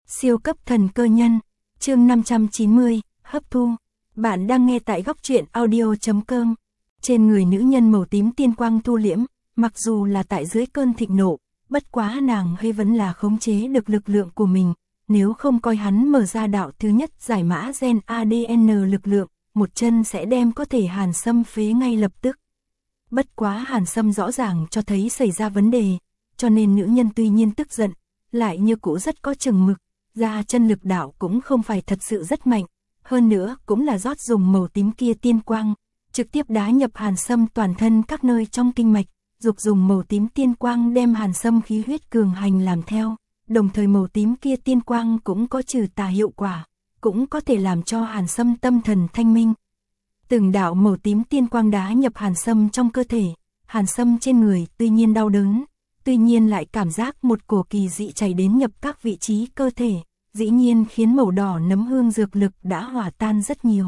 Siêu cấp thần cơ nhân, chương 590, hấp thu. Bạn đang nghe tại góc truyện audio.com. Trên người nữ nhân màu tím tiên quang thu liễm, mặc dù là tại dưới cơn thịnh nộ, bất quá nàng hay vẫn là khống chế được lực lượng của mình. Nếu không coi hắn mở ra đạo thứ nhất giải mã gen ADN lực lượng, một chân sẽ đem có thể Hàn Sâm phế ngay lập tức. Bất quá Hàn Sâm rõ ràng cho thấy xảy ra vấn đề, cho nên nữ nhân tuy nhiên tức giận, lại như cũ rất có chừng mực, ra chân lực đạo cũng không phải thật sự rất mạnh, hơn nữa cũng là rót dùng màu tím kia tiên quang, trực tiếp đá nhập Hàn Sâm toàn thân các nơi trong kinh mạch, dục dùng màu tím tiên quang đem Hàn Sâm khí huyết cường hành làm theo, đồng thời màu tím kia tiên quang cũng có trừ tà hiệu quả, cũng có thể làm cho Hàn Sâm tâm thần thanh minh. Từng đạo màu tím tiên quang đá nhập Hàn Sâm trong cơ thể, Hàn Sâm trên người tuy nhiên đau đớn, tuy nhiên lại cảm giác một cổ kỳ dị chảy đến nhập các vị trí cơ thể, dĩ nhiên khiến màu đỏ nấm hương dược lực đã hòa tan rất nhiều.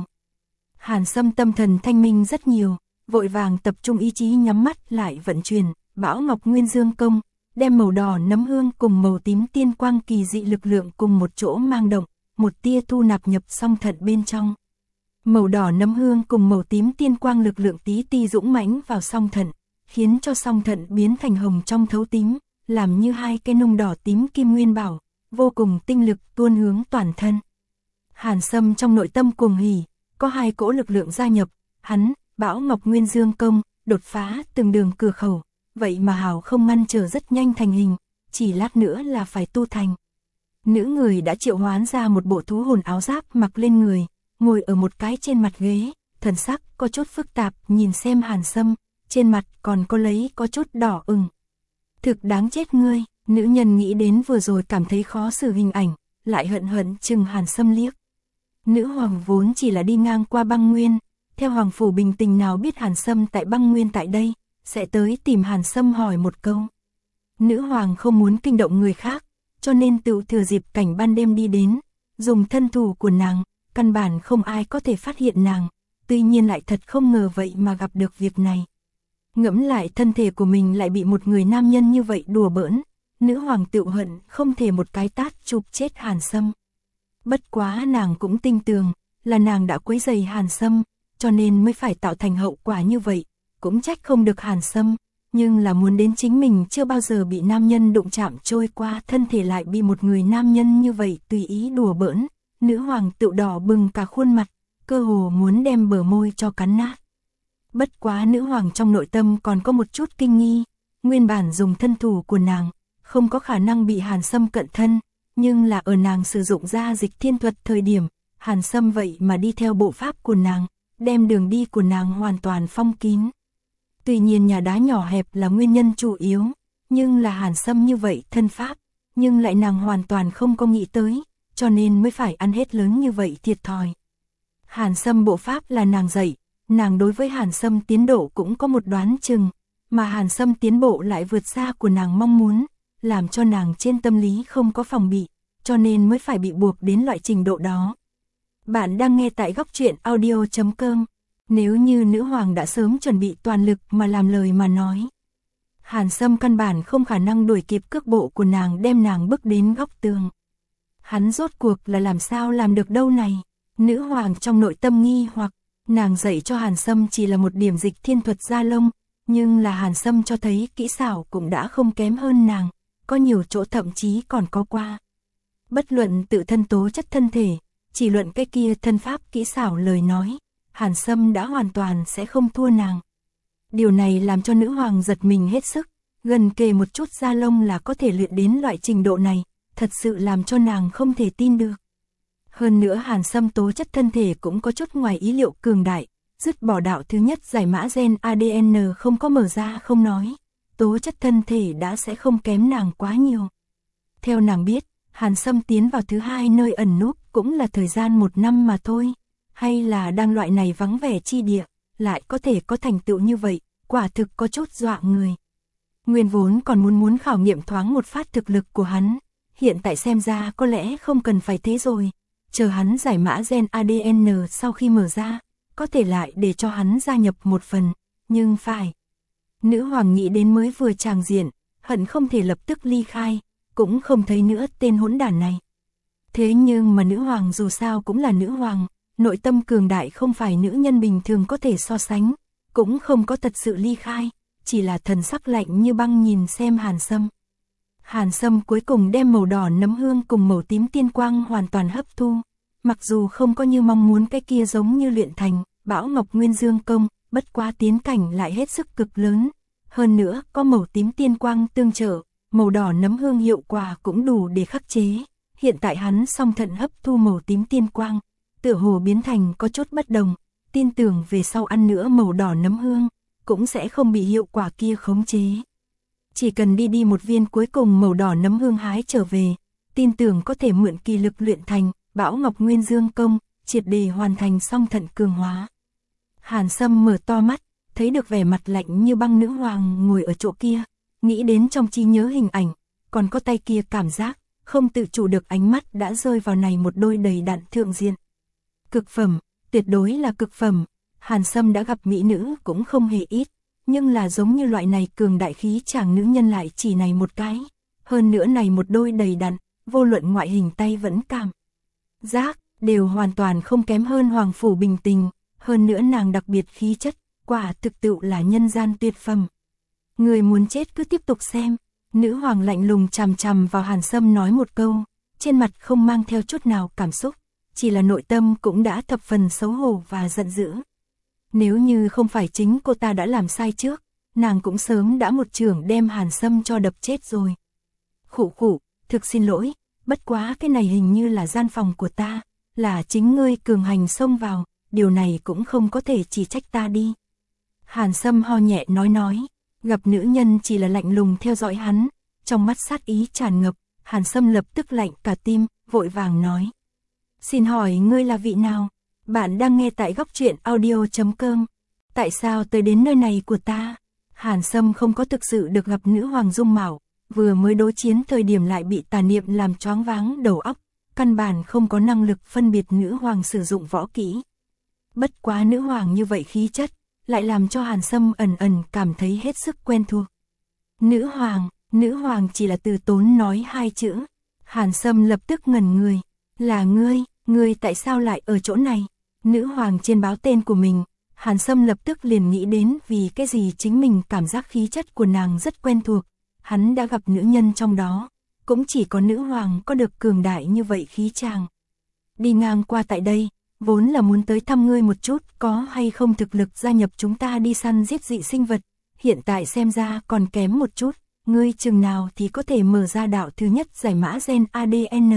Hàn Sâm tâm thần thanh minh rất nhiều, vội vàng tập trung ý chí nhắm mắt lại vận chuyển, Bão Ngọc Nguyên Dương công, đem màu đỏ nấm hương cùng màu tím tiên quang kỳ dị lực lượng cùng một chỗ mang động, một tia thu nạp nhập song thận bên trong. Màu đỏ nấm hương cùng màu tím tiên quang lực lượng tí ti dũng mãnh vào song thận, khiến cho song thận biến thành hồng trong thấu tím, làm như hai cây nung đỏ tím kim nguyên bảo, vô cùng tinh lực tuôn hướng toàn thân. Hàn Sâm trong nội tâm cuồng hỉ, có hai cỗ lực lượng gia nhập, hắn, Bão Ngọc Nguyên Dương công, đột phá từng đường cửa khẩu, vậy mà hào không ngăn trở rất nhanh thành hình, chỉ lát nữa là phải tu thành. Nữ người đã triệu hoán ra một bộ thú hồn áo giáp mặc lên người, ngồi ở một cái trên mặt ghế, thần sắc có chút phức tạp nhìn xem Hàn Sâm, trên mặt còn có lấy có chút đỏ ửng. Thực đáng chết ngươi, nữ nhân nghĩ đến vừa rồi cảm thấy khó xử hình ảnh, lại hận hận chừng Hàn Sâm liếc. Nữ hoàng vốn chỉ là đi ngang qua băng nguyên, theo hoàng phủ bình tình nào biết Hàn Sâm tại băng nguyên tại đây, sẽ tới tìm Hàn Sâm hỏi một câu. Nữ hoàng không muốn kinh động người khác, cho nên tự thừa dịp cảnh ban đêm đi đến, dùng thân thủ của nàng, căn bản không ai có thể phát hiện nàng, tuy nhiên lại thật không ngờ vậy mà gặp được việc này. Ngẫm lại thân thể của mình lại bị một người nam nhân như vậy đùa bỡn, nữ hoàng tự hận không thể một cái tát chụp chết Hàn Sâm. Bất quá nàng cũng tin tưởng, là nàng đã quấy rầy Hàn Sâm, cho nên mới phải tạo thành hậu quả như vậy, cũng trách không được Hàn Sâm, nhưng là muốn đến chính mình chưa bao giờ bị nam nhân đụng chạm trôi qua thân thể lại bị một người nam nhân như vậy tùy ý đùa bỡn, nữ hoàng tự đỏ bừng cả khuôn mặt, cơ hồ muốn đem bờ môi cho cắn nát. Bất quá nữ hoàng trong nội tâm còn có một chút kinh nghi, nguyên bản dùng thân thủ của nàng, không có khả năng bị Hàn Sâm cận thân, nhưng là ở nàng sử dụng ra dịch thiên thuật thời điểm, Hàn Sâm vậy mà đi theo bộ pháp của nàng, đem đường đi của nàng hoàn toàn phong kín. Tuy nhiên nhà đá nhỏ hẹp là nguyên nhân chủ yếu, nhưng là Hàn Sâm như vậy thân pháp, nhưng lại nàng hoàn toàn không có nghĩ tới, cho nên mới phải ăn hết lớn như vậy thiệt thòi. Hàn Sâm bộ pháp là nàng dạy, nàng đối với Hàn Sâm tiến độ cũng có một đoán chừng, mà Hàn Sâm tiến bộ lại vượt xa của nàng mong muốn, làm cho nàng trên tâm lý không có phòng bị, cho nên mới phải bị buộc đến loại trình độ đó. Bạn đang nghe tại góc truyện audio.com. Nếu như nữ hoàng đã sớm chuẩn bị toàn lực mà làm lời mà nói, Hàn Sâm căn bản không khả năng đuổi kịp cước bộ của nàng đem nàng bước đến góc tường. Hắn rốt cuộc là làm sao làm được đâu này? Nữ hoàng trong nội tâm nghi hoặc, nàng dạy cho Hàn Sâm chỉ là một điểm dịch thiên thuật gia lông, nhưng là Hàn Sâm cho thấy kỹ xảo cũng đã không kém hơn nàng, có nhiều chỗ thậm chí còn có qua. Bất luận tự thân tố chất thân thể, chỉ luận cái kia thân pháp kỹ xảo lời nói, Hàn Sâm đã hoàn toàn sẽ không thua nàng. Điều này làm cho nữ hoàng giật mình hết sức, gần kề một chút da lông là có thể luyện đến loại trình độ này, thật sự làm cho nàng không thể tin được. Hơn nữa Hàn Sâm tố chất thân thể cũng có chút ngoài ý liệu cường đại, dứt bỏ đạo thứ nhất giải mã gen ADN không có mở ra không nói, tố chất thân thể đã sẽ không kém nàng quá nhiều. Theo nàng biết, Hàn Sâm tiến vào thứ hai nơi ẩn núp cũng là thời gian 1 năm mà thôi, hay là đang loại này vắng vẻ chi địa, lại có thể có thành tựu như vậy, quả thực có chút dọa người. Nguyên vốn còn muốn khảo nghiệm thoáng một phát thực lực của hắn, hiện tại xem ra có lẽ không cần phải thế rồi, chờ hắn giải mã gen ADN sau khi mở ra, có thể lại để cho hắn gia nhập một phần, nhưng phải. Nữ hoàng nghĩ đến mới vừa tràng diện, hận không thể lập tức ly khai, cũng không thấy nữa tên hỗn đản này. Thế nhưng mà nữ hoàng dù sao cũng là nữ hoàng, nội tâm cường đại không phải nữ nhân bình thường có thể so sánh, cũng không có thật sự ly khai, chỉ là thần sắc lạnh như băng nhìn xem Hàn Sâm. Hàn Sâm cuối cùng đem màu đỏ nấm hương cùng màu tím tiên quang hoàn toàn hấp thu, mặc dù không có như mong muốn cái kia giống như luyện thành, Bảo Ngọc Nguyên Dương công, bất quá tiến cảnh lại hết sức cực lớn, hơn nữa có màu tím tiên quang tương trợ, màu đỏ nấm hương hiệu quả cũng đủ để khắc chế. Hiện tại hắn song thận hấp thu màu tím tiên quang, tựa hồ biến thành có chút bất đồng, tin tưởng về sau ăn nữa màu đỏ nấm hương, cũng sẽ không bị hiệu quả kia khống chế. Chỉ cần đi một viên cuối cùng màu đỏ nấm hương hái trở về, tin tưởng có thể mượn kỳ lực luyện thành, Bảo Ngọc Nguyên Dương công, triệt để hoàn thành song thận cường hóa. Hàn Sâm mở to mắt, thấy được vẻ mặt lạnh như băng nữ hoàng ngồi ở chỗ kia, nghĩ đến trong trí nhớ hình ảnh, còn có tay kia cảm giác, không tự chủ được ánh mắt đã rơi vào này một đôi đầy đặn thượng diện. Cực phẩm, tuyệt đối là cực phẩm, Hàn Sâm đã gặp mỹ nữ cũng không hề ít, nhưng là giống như loại này cường đại khí chàng nữ nhân lại chỉ này một cái, hơn nữa này một đôi đầy đặn, vô luận ngoại hình tay vẫn cảm giác, đều hoàn toàn không kém hơn hoàng phủ bình tình, hơn nữa nàng đặc biệt khí chất, quả thực tựu là nhân gian tuyệt phẩm. Người muốn chết cứ tiếp tục xem. Nữ hoàng lạnh lùng chằm chằm vào Hàn Sâm nói một câu, trên mặt không mang theo chút nào cảm xúc, chỉ là nội tâm cũng đã thập phần xấu hổ và giận dữ. Nếu như không phải chính cô ta đã làm sai trước, nàng cũng sớm đã một chưởng đem Hàn Sâm cho đập chết rồi. Khụ khụ, thực xin lỗi, bất quá cái này hình như là gian phòng của ta, là chính ngươi cường hành xông vào, điều này cũng không có thể chỉ trách ta đi. Hàn Sâm ho nhẹ nói. Gặp nữ nhân chỉ là lạnh lùng theo dõi hắn, trong mắt sát ý tràn ngập, Hàn Sâm lập tức lạnh cả tim, vội vàng nói. Xin hỏi ngươi là vị nào? Bạn đang nghe tại góc truyện audio.com. Tại sao tới đến nơi này của ta? Hàn Sâm không có thực sự được gặp nữ hoàng dung mạo, vừa mới đối chiến thời điểm lại bị tà niệm làm choáng váng đầu óc, căn bản không có năng lực phân biệt nữ hoàng sử dụng võ kỹ. Bất quá nữ hoàng như vậy khí chất, lại làm cho Hàn Sâm ẩn ẩn cảm thấy hết sức quen thuộc. Nữ hoàng chỉ là từ tốn nói hai chữ. Hàn Sâm lập tức ngẩn người, là ngươi tại sao lại ở chỗ này? Nữ hoàng trên báo tên của mình, Hàn Sâm lập tức liền nghĩ đến vì cái gì chính mình cảm giác khí chất của nàng rất quen thuộc, hắn đã gặp nữ nhân trong đó, cũng chỉ có nữ hoàng có được cường đại như vậy khí chàng. Đi ngang qua tại đây, vốn là muốn tới thăm ngươi một chút, có hay không thực lực gia nhập chúng ta đi săn giết dị sinh vật, hiện tại xem ra còn kém một chút, ngươi chừng nào thì có thể mở ra đạo thứ nhất giải mã gen ADN.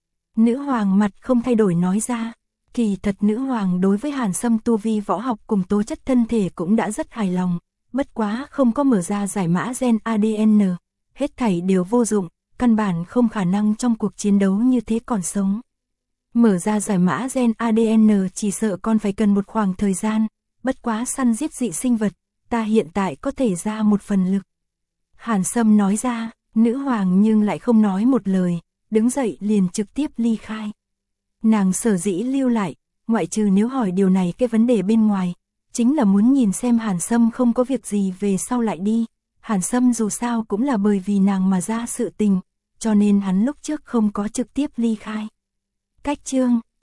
Nữ hoàng mặt không thay đổi nói ra, kỳ thật nữ hoàng đối với Hàn Sâm tu vi võ học cùng tố chất thân thể cũng đã rất hài lòng, bất quá không có mở ra giải mã gen ADN, hết thảy đều vô dụng, căn bản không khả năng trong cuộc chiến đấu như thế còn sống. Mở ra giải mã gen ADN chỉ sợ còn phải cần một khoảng thời gian, bất quá săn giết dị sinh vật, ta hiện tại có thể ra một phần lực. Hàn Sâm nói ra, nữ hoàng nhưng lại không nói một lời, đứng dậy liền trực tiếp ly khai. Nàng sở dĩ lưu lại, ngoại trừ nếu hỏi điều này cái vấn đề bên ngoài, chính là muốn nhìn xem Hàn Sâm không có việc gì về sau lại đi. Hàn Sâm dù sao cũng là bởi vì nàng mà ra sự tình, cho nên hắn lúc trước không có trực tiếp ly khai. Cách chương